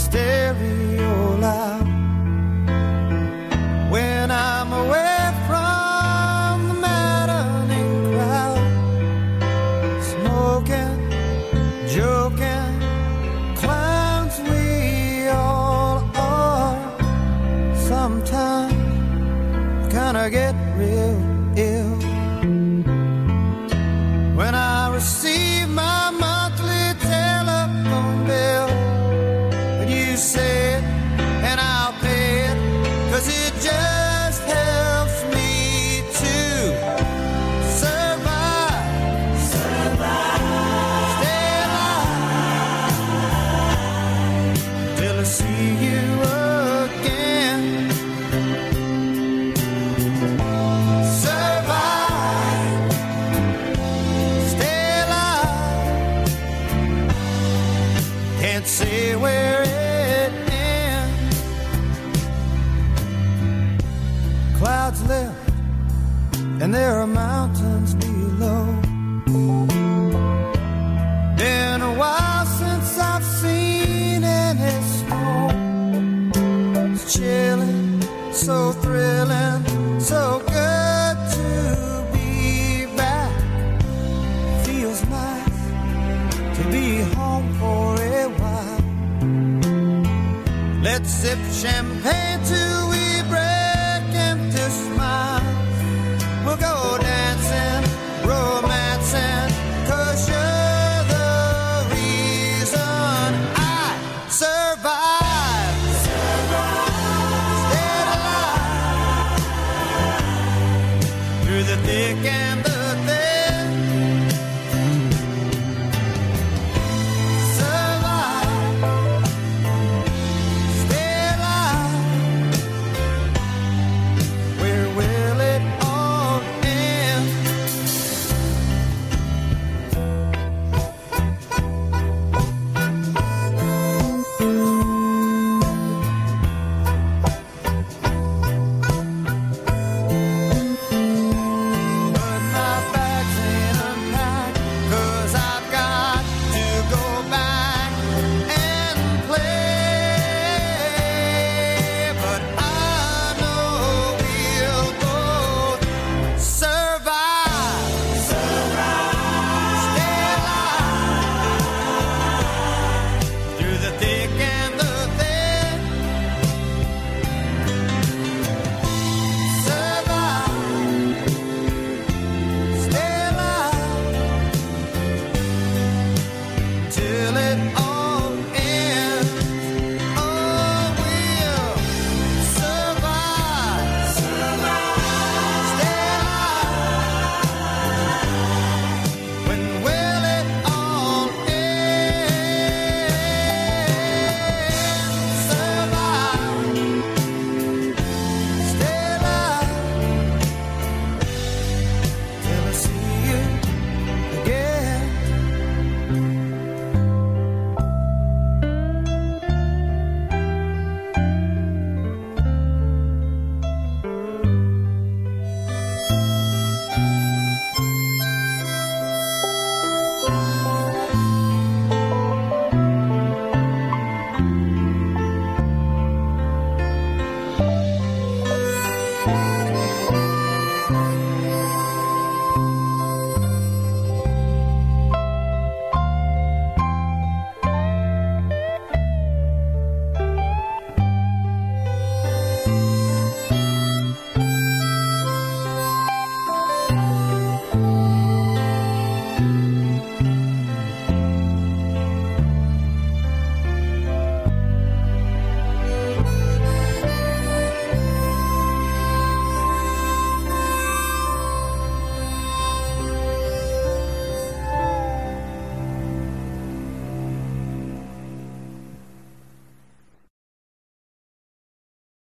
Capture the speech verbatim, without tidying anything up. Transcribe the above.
stereo loud. When I'm away from the maddening crowd, smoking, joking, clowns we all are. Sometimes kinda get real ill when I receive my monthly telephone bill. And you say it, and I'll pay it, 'cause it just helps me to survive. Survive. Stay alive till I see you again. Survive. Stay alive. Can't say where it ends. Clouds lift and there are mountains below. Been a while since I've seen any snow. It's chilling, so thrilling, so good to be back. Feels nice to be home for a while. Let's sip champagne till we